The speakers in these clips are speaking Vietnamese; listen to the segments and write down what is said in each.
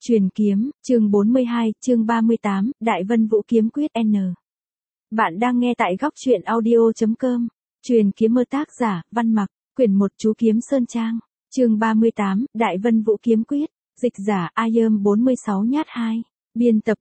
Truyền kiếm, chương 42, chương 38, Đại Vân Vũ Kiếm Quyết N. Bạn đang nghe tại góc truyện audio.com. Truyền kiếm mơ, tác giả, Văn Mặc, quyển 1, Chú Kiếm Sơn Trang, chương 38, Đại Vân Vũ Kiếm Quyết, dịch giả, IM 46 nhát 2, biên tập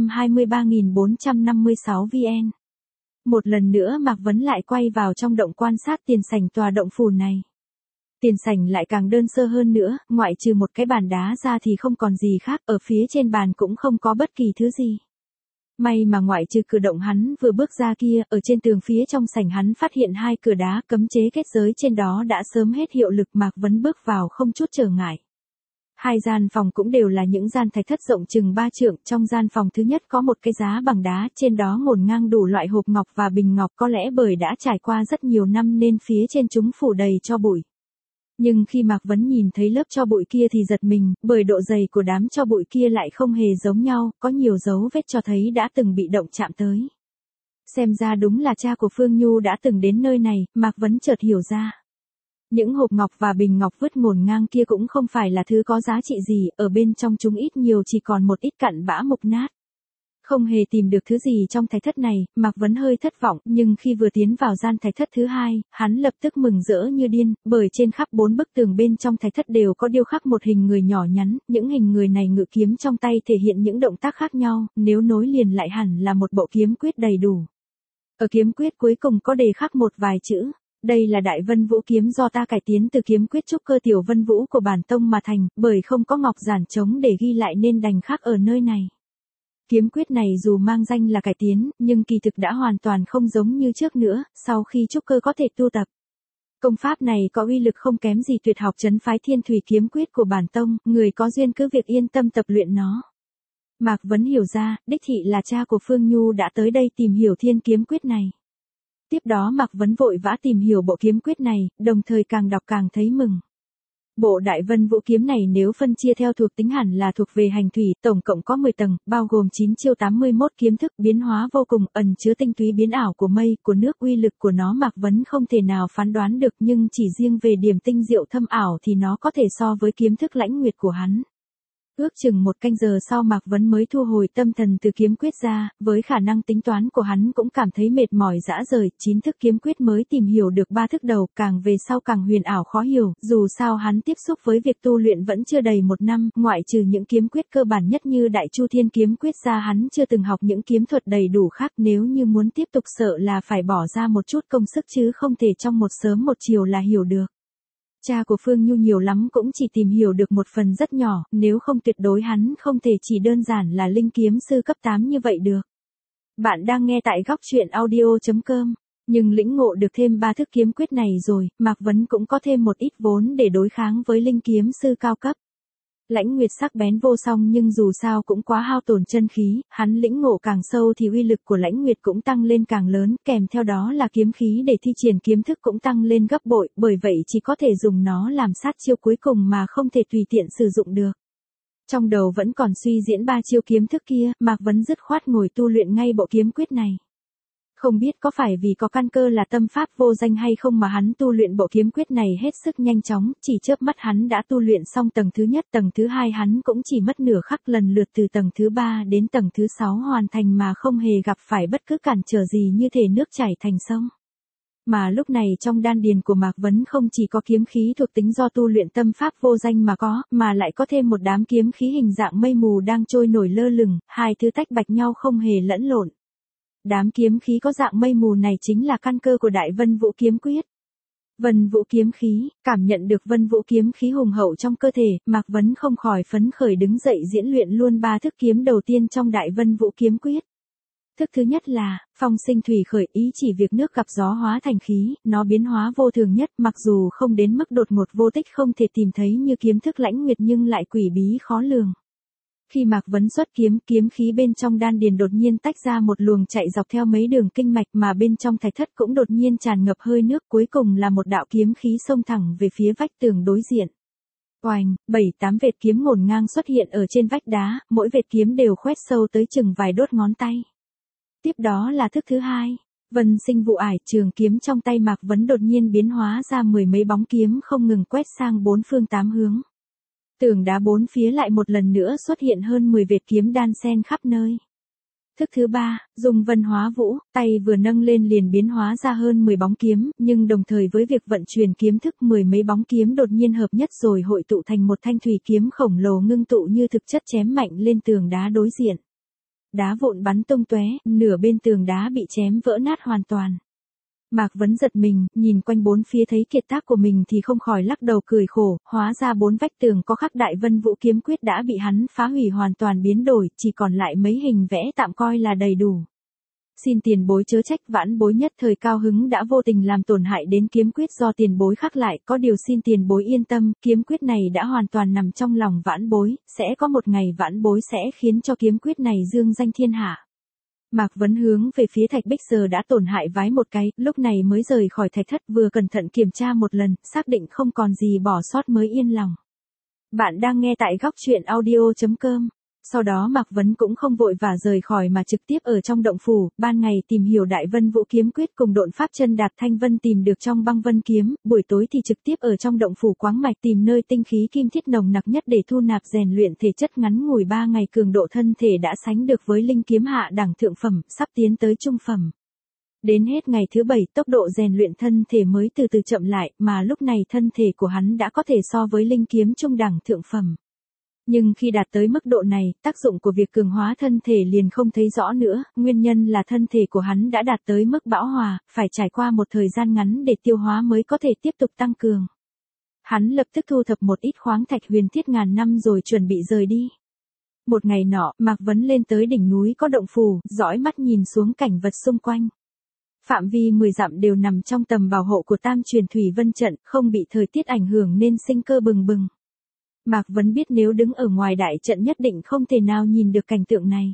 123.456 VN. Một lần nữa Mạc Vấn lại quay vào trong động quan sát tiền sảnh tòa động phủ này. Tiền sảnh lại càng đơn sơ hơn nữa, ngoại trừ một cái bàn đá ra thì không còn gì khác, ở phía trên bàn cũng không có bất kỳ thứ gì. May mà ngoại trừ cửa động hắn vừa bước ra kia, ở trên tường phía trong sảnh hắn phát hiện hai cửa đá cấm chế kết giới trên đó đã sớm hết hiệu lực. Mạc Vấn bước vào không chút trở ngại. Hai gian phòng cũng đều là những gian thạch thất rộng chừng 3 trượng, trong gian phòng thứ nhất có một cái giá bằng đá, trên đó ngổn ngang đủ loại hộp ngọc và bình ngọc, có lẽ bởi đã trải qua rất nhiều năm nên phía trên chúng phủ đầy tro bụi. Nhưng khi Mạc Vấn nhìn thấy lớp tro bụi kia thì giật mình, bởi độ dày của đám tro bụi kia lại không hề giống nhau, có nhiều dấu vết cho thấy đã từng bị động chạm tới. Xem ra đúng là cha của Phương Nhu đã từng đến nơi này, Mạc Vấn chợt hiểu ra. Những hộp ngọc và bình ngọc vứt ngổn ngang kia cũng không phải là thứ có giá trị gì, ở bên trong chúng ít nhiều chỉ còn một ít cặn bã mục nát. Không hề tìm được thứ gì trong thạch thất này, Mạc Vấn hơi thất vọng, nhưng khi vừa tiến vào gian thạch thất thứ hai, hắn lập tức mừng rỡ như điên, bởi trên khắp 4 bức tường bên trong thạch thất đều có điêu khắc một hình người nhỏ nhắn, những hình người này ngự kiếm trong tay thể hiện những động tác khác nhau, nếu nối liền lại hẳn là một bộ kiếm quyết đầy đủ. Ở kiếm quyết cuối cùng có đề khắc một vài chữ. Đây là Đại Vân Vũ kiếm do ta cải tiến từ kiếm quyết trúc cơ Tiểu Vân Vũ của bản tông mà thành, bởi không có ngọc giản trống để ghi lại nên đành khắc ở nơi này. Kiếm quyết này dù mang danh là cải tiến, nhưng kỳ thực đã hoàn toàn không giống như trước nữa, sau khi trúc cơ có thể tu tập. Công pháp này có uy lực không kém gì tuyệt học trấn phái Thiên Thủy kiếm quyết của bản tông, người có duyên cứ việc yên tâm tập luyện nó. Mạc Vấn hiểu ra, đích thị là cha của Phương Nhu đã tới đây tìm hiểu thiên kiếm quyết này. Tiếp đó Mạc Vấn vội vã tìm hiểu bộ kiếm quyết này, đồng thời càng đọc càng thấy mừng. Bộ Đại Vân Vũ kiếm này nếu phân chia theo thuộc tính hẳn là thuộc về hành thủy, tổng cộng có 10 tầng, bao gồm 9 chiêu 81 kiếm thức, biến hóa vô cùng, ẩn chứa tinh túy biến ảo của mây, của nước, uy lực của nó Mạc Vấn không thể nào phán đoán được, nhưng chỉ riêng về điểm tinh diệu thâm ảo thì nó có thể so với kiếm thức Lãnh Nguyệt của hắn. Ước chừng 1 canh giờ sau Mạc Vấn mới thu hồi tâm thần từ kiếm quyết ra, với khả năng tính toán của hắn cũng cảm thấy mệt mỏi rã rời, 9 thức kiếm quyết mới tìm hiểu được 3 thức đầu, càng về sau càng huyền ảo khó hiểu, dù sao hắn tiếp xúc với việc tu luyện vẫn chưa đầy 1 năm, ngoại trừ những kiếm quyết cơ bản nhất như Đại Chu Thiên kiếm quyết ra hắn chưa từng học những kiếm thuật đầy đủ khác, nếu như muốn tiếp tục sợ là phải bỏ ra một chút công sức chứ không thể trong một sớm một chiều là hiểu được. Cha của Phương Nhu nhiều lắm cũng chỉ tìm hiểu được một phần rất nhỏ, nếu không tuyệt đối hắn không thể chỉ đơn giản là linh kiếm sư cấp 8 như vậy được. Bạn đang nghe tại góc truyện audio.com, nhưng lĩnh ngộ được thêm 3 thức kiếm quyết này rồi, Mạc Vấn cũng có thêm một ít vốn để đối kháng với linh kiếm sư cao cấp. Lãnh Nguyệt sắc bén vô song nhưng dù sao cũng quá hao tổn chân khí, hắn lĩnh ngộ càng sâu thì uy lực của Lãnh Nguyệt cũng tăng lên càng lớn, kèm theo đó là kiếm khí để thi triển kiếm thức cũng tăng lên gấp bội, bởi vậy chỉ có thể dùng nó làm sát chiêu cuối cùng mà không thể tùy tiện sử dụng được. Trong đầu vẫn còn suy diễn 3 chiêu kiếm thức kia, Mạc Vấn dứt khoát ngồi tu luyện ngay bộ kiếm quyết này. Không biết có phải vì có căn cơ là tâm pháp vô danh hay không mà hắn tu luyện bộ kiếm quyết này hết sức nhanh chóng, chỉ chớp mắt hắn đã tu luyện xong tầng thứ nhất, tầng thứ hai hắn cũng chỉ mất nửa khắc, lần lượt từ tầng thứ 3 đến tầng thứ 6 hoàn thành mà không hề gặp phải bất cứ cản trở gì, như thể nước chảy thành sông. Mà lúc này trong đan điền của Mạc Vấn không chỉ có kiếm khí thuộc tính do tu luyện tâm pháp vô danh mà có, mà lại có thêm một đám kiếm khí hình dạng mây mù đang trôi nổi lơ lửng, hai thứ tách bạch nhau không hề lẫn lộn. Đám kiếm khí có dạng mây mù này chính là căn cơ của Đại Vân Vũ kiếm quyết. Vân Vũ kiếm khí, cảm nhận được Vân Vũ kiếm khí hùng hậu trong cơ thể, Mạc Vấn không khỏi phấn khởi đứng dậy diễn luyện luôn 3 thức kiếm đầu tiên trong Đại Vân Vũ kiếm quyết. Thức thứ nhất là phong sinh thủy khởi, ý chỉ việc nước gặp gió hóa thành khí, nó biến hóa vô thường nhất, mặc dù không đến mức đột ngột vô tích không thể tìm thấy như kiếm thức Lãnh Nguyệt nhưng lại quỷ bí khó lường. Khi Mạc Vấn xuất kiếm, kiếm khí bên trong đan điền đột nhiên tách ra một luồng chạy dọc theo mấy đường kinh mạch, mà bên trong thạch thất cũng đột nhiên tràn ngập hơi nước, cuối cùng là một đạo kiếm khí xông thẳng về phía vách tường đối diện. Oành, 7-8 vệt kiếm ngổn ngang xuất hiện ở trên vách đá, mỗi vệt kiếm đều khoét sâu tới chừng vài đốt ngón tay. Tiếp đó là thức thứ hai. Vân sinh vụ ải, trường kiếm trong tay Mạc Vấn đột nhiên biến hóa ra 10 mấy bóng kiếm không ngừng quét sang 4 phương 8 hướng. Tường đá bốn phía lại một lần nữa xuất hiện hơn 10 vệt kiếm đan xen khắp nơi. Thức thứ 3, dùng vân hóa vũ, tay vừa nâng lên liền biến hóa ra hơn 10 bóng kiếm, nhưng đồng thời với việc vận chuyển kiếm thức 10 mấy bóng kiếm đột nhiên hợp nhất rồi hội tụ thành một thanh thủy kiếm khổng lồ ngưng tụ như thực chất chém mạnh lên tường đá đối diện. Đá vụn bắn tung tóe, nửa bên tường đá bị chém vỡ nát hoàn toàn. Mạc Vấn giật mình, nhìn quanh bốn phía thấy kiệt tác của mình thì không khỏi lắc đầu cười khổ, hóa ra bốn vách tường có khắc Đại Vân Vũ kiếm quyết đã bị hắn phá hủy hoàn toàn biến đổi, chỉ còn lại mấy hình vẽ tạm coi là đầy đủ. Xin tiền bối chớ trách, vãn bối nhất thời cao hứng đã vô tình làm tổn hại đến kiếm quyết do tiền bối khắc lại, có điều xin tiền bối yên tâm, kiếm quyết này đã hoàn toàn nằm trong lòng vãn bối, sẽ có một ngày vãn bối sẽ khiến cho kiếm quyết này dương danh thiên hạ. Mạc Vấn hướng về phía thạch bích giờ đã tổn hại vái một cái, lúc này mới rời khỏi thạch thất, vừa cẩn thận kiểm tra một lần, xác định không còn gì bỏ sót mới yên lòng. Bạn đang nghe tại góc truyện audio.com. Sau đó Mạc Vấn cũng không vội vã rời khỏi mà trực tiếp ở trong động phủ, ban ngày tìm hiểu Đại Vân Vũ kiếm quyết cùng độn pháp chân Đạt Thanh Vân tìm được trong băng vân kiếm, buổi tối thì trực tiếp ở trong động phủ quáng mạch tìm nơi tinh khí kim thiết nồng nặc nhất để thu nạp rèn luyện thể chất, ngắn ngủi 3 ngày cường độ thân thể đã sánh được với linh kiếm hạ đẳng thượng phẩm, sắp tiến tới trung phẩm. Đến hết ngày thứ 7, tốc độ rèn luyện thân thể mới từ từ chậm lại, mà lúc này thân thể của hắn đã có thể so với linh kiếm trung đẳng thượng phẩm. Nhưng khi đạt tới mức độ này, tác dụng của việc cường hóa thân thể liền không thấy rõ nữa, nguyên nhân là thân thể của hắn đã đạt tới mức bão hòa, phải trải qua một thời gian ngắn để tiêu hóa mới có thể tiếp tục tăng cường. Hắn lập tức thu thập một ít khoáng thạch huyền thiết ngàn năm rồi chuẩn bị rời đi. Một ngày nọ, Mạc Vấn lên tới đỉnh núi có động phủ, dõi mắt nhìn xuống cảnh vật xung quanh. Phạm vi 10 dặm đều nằm trong tầm bảo hộ của Tam Truyền Thủy Vân trận, không bị thời tiết ảnh hưởng nên sinh cơ bừng bừng. Mạc Vấn biết nếu đứng ở ngoài đại trận nhất định không thể nào nhìn được cảnh tượng này.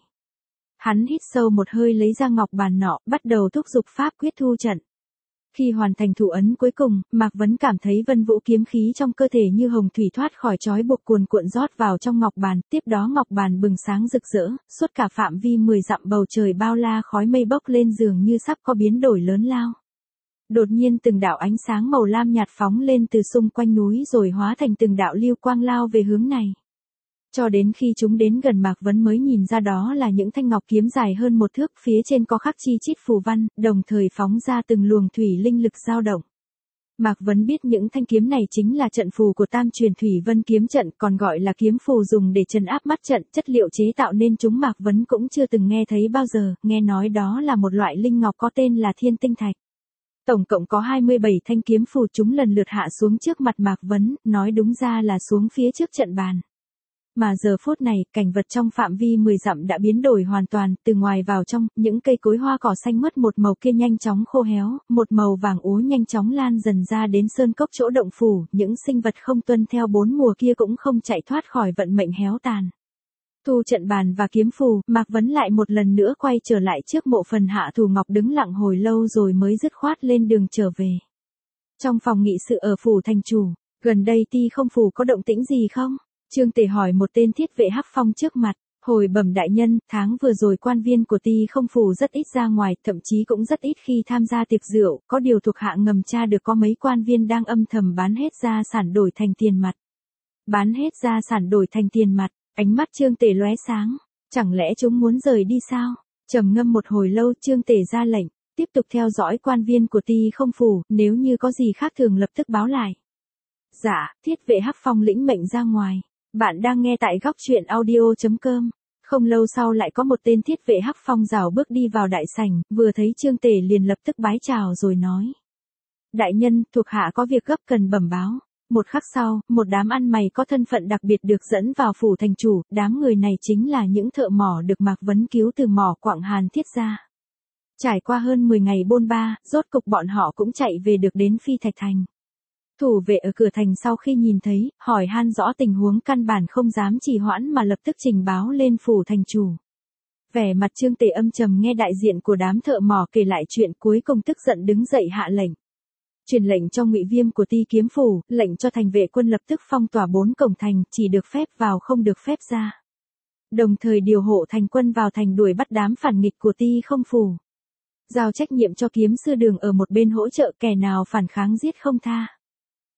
Hắn hít sâu một hơi lấy ra ngọc bàn nọ, bắt đầu thúc giục pháp quyết thu trận. Khi hoàn thành thủ ấn cuối cùng, Mạc Vấn cảm thấy vân vũ kiếm khí trong cơ thể như hồng thủy thoát khỏi trói buộc cuồn cuộn rót vào trong ngọc bàn, tiếp đó ngọc bàn bừng sáng rực rỡ, suốt cả phạm vi 10 dặm bầu trời bao la khói mây bốc lên dường như sắp có biến đổi lớn lao. Đột nhiên từng đạo ánh sáng màu lam nhạt phóng lên từ xung quanh núi rồi hóa thành từng đạo lưu quang lao về hướng này. Cho đến khi chúng đến gần Mạc Vấn mới nhìn ra đó là những thanh ngọc kiếm dài hơn 1 thước, phía trên có khắc chi chít phù văn, đồng thời phóng ra từng luồng thủy linh lực dao động. Mạc Vấn biết những thanh kiếm này chính là trận phù của Tam Truyền Thủy Vân kiếm trận, còn gọi là kiếm phù dùng để trấn áp mắt trận, chất liệu chế tạo nên chúng Mạc Vấn cũng chưa từng nghe thấy bao giờ, nghe nói đó là một loại linh ngọc có tên là Thiên Tinh Thạch. Tổng cộng có 27 thanh kiếm phù, chúng lần lượt hạ xuống trước mặt Mạc Vấn, nói đúng ra là xuống phía trước trận bàn. Mà giờ phút này, cảnh vật trong phạm vi 10 dặm đã biến đổi hoàn toàn, từ ngoài vào trong, những cây cối hoa cỏ xanh mướt một màu kia nhanh chóng khô héo, một màu vàng úa nhanh chóng lan dần ra đến sơn cốc chỗ động phủ, những sinh vật không tuân theo 4 mùa kia cũng không chạy thoát khỏi vận mệnh héo tàn. Thu trận bàn và kiếm phù, Mạc Vấn lại một lần nữa quay trở lại trước mộ phần Hạ Thủ Ngọc đứng lặng hồi lâu rồi mới dứt khoát lên đường trở về. Trong phòng nghị sự ở phủ thành chủ, gần đây Ti Không Phủ có động tĩnh gì không? Trương Tề hỏi một tên thiết vệ Hắc Phong trước mặt. Hồi bẩm đại nhân, tháng vừa rồi quan viên của Ti Không Phủ rất ít ra ngoài, thậm chí cũng rất ít khi tham gia tiệc rượu, có điều thuộc hạ ngầm tra được có mấy quan viên đang âm thầm bán hết gia sản đổi thành tiền mặt. Bán hết gia sản đổi thành tiền mặt. Ánh mắt Trương Tề lóe sáng, chẳng lẽ chúng muốn rời đi sao? Trầm ngâm một hồi lâu, Trương Tề ra lệnh, tiếp tục theo dõi quan viên của Ti Không Phủ, nếu như có gì khác thường lập tức báo lại. Dạ, thiết vệ Hắc Phong lĩnh mệnh ra ngoài. Bạn đang nghe tại góc truyện audio.com. Không lâu sau lại có một tên thiết vệ Hắc Phong rảo bước đi vào đại sảnh, vừa thấy Trương Tề liền lập tức bái chào rồi nói: Đại nhân, thuộc hạ có việc gấp cần bẩm báo. Một khắc sau, một đám ăn mày có thân phận đặc biệt được dẫn vào phủ thành chủ, đám người này chính là những thợ mỏ được Mạc Vấn cứu từ mỏ quặng Hàn Thiết ra. Trải qua hơn 10 ngày bôn ba, rốt cục bọn họ cũng chạy về được đến Phi Thạch Thành. Thủ vệ ở cửa thành sau khi nhìn thấy, hỏi han rõ tình huống căn bản không dám trì hoãn mà lập tức trình báo lên phủ thành chủ. Vẻ mặt Trương Tề âm trầm nghe đại diện của đám thợ mỏ kể lại chuyện, cuối cùng tức giận đứng dậy hạ lệnh. Truyền lệnh cho Ngụy Viêm của Ti Kiếm Phủ, lệnh cho thành vệ quân lập tức phong tỏa 4 cổng thành, chỉ được phép vào không được phép ra. Đồng thời điều hộ thành quân vào thành đuổi bắt đám phản nghịch của Ti Không Phủ. Giao trách nhiệm cho kiếm sư Đường ở một bên hỗ trợ, kẻ nào phản kháng giết không tha.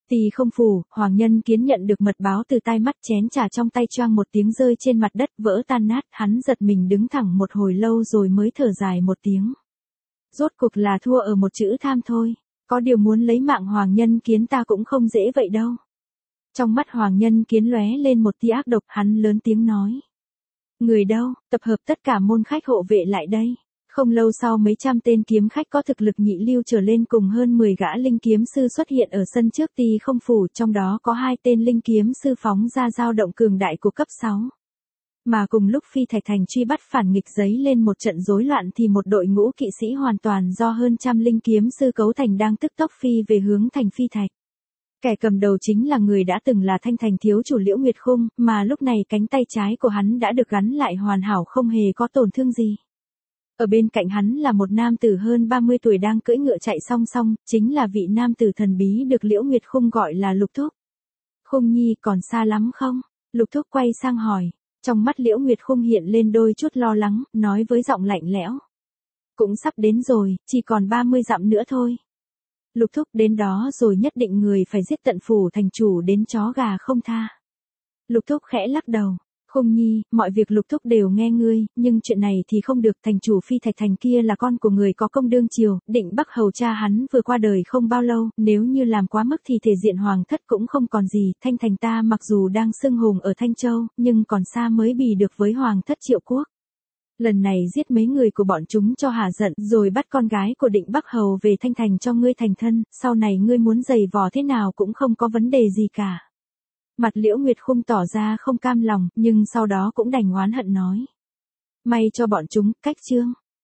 Tỳ Không Phủ, Hoàng Nhân Kiến nhận được mật báo từ tai mắt, chén trà trong tay choang một tiếng rơi trên mặt đất vỡ tan nát, hắn giật mình đứng thẳng một hồi lâu rồi mới thở dài một tiếng. Rốt cuộc là thua ở một chữ tham thôi, có điều muốn lấy mạng Hoàng Nhân Kiến ta cũng không dễ vậy đâu. Trong mắt Hoàng Nhân Kiến lóe lên một tia ác độc, hắn lớn tiếng nói. Người đâu, tập hợp tất cả môn khách hộ vệ lại đây. Không lâu sau mấy trăm tên kiếm khách có thực lực nhị lưu trở lên cùng hơn 10 gã linh kiếm sư xuất hiện ở sân trước Tỳ Không Phủ, trong đó có 2 tên linh kiếm sư phóng ra dao động cường đại của cấp 6. Mà cùng lúc Phi Thạch Thành truy bắt phản nghịch giấy lên một trận rối loạn thì một đội ngũ kỵ sĩ hoàn toàn do hơn trăm linh kiếm sư cấu thành đang tức tốc phi về hướng thành Phi Thạch. Kẻ cầm đầu chính là người đã từng là Thanh Thành thiếu chủ Liễu Nguyệt Khung, mà lúc này cánh tay trái của hắn đã được gắn lại hoàn hảo không hề có tổn thương gì. Ở bên cạnh hắn là một nam tử hơn 30 tuổi đang cưỡi ngựa chạy song song, chính là vị nam tử thần bí được Liễu Nguyệt Khung gọi là Lục Thúc. Khung nhi còn xa lắm không? Lục Thúc quay sang hỏi. Trong mắt Liễu Nguyệt Khung hiện lên đôi chút lo lắng, nói với giọng lạnh lẽo. Cũng sắp đến rồi, chỉ còn 30 dặm nữa thôi. Lục Thúc đến đó rồi nhất định người phải giết tận phủ thành chủ đến chó gà không tha. Lục Thúc khẽ lắc đầu. Khung nhi, mọi việc Lục Thúc đều nghe ngươi, nhưng chuyện này thì không được, thành chủ Phi Thạch Thành kia là con của người có công đương triều, Định Bắc Hầu cha hắn vừa qua đời không bao lâu, nếu như làm quá mức thì thể diện hoàng thất cũng không còn gì, Thanh Thành ta mặc dù đang xưng hùng ở Thanh Châu, nhưng còn xa mới bì được với hoàng thất Triệu Quốc. Lần này giết mấy người của bọn chúng cho hả giận, rồi bắt con gái của Định Bắc Hầu về Thanh Thành cho ngươi thành thân, sau này ngươi muốn giày vò thế nào cũng không có vấn đề gì cả. Mặt Liễu Nguyệt Khung tỏ ra không cam lòng, nhưng sau đó cũng đành oán hận nói. May cho bọn chúng, cách chương.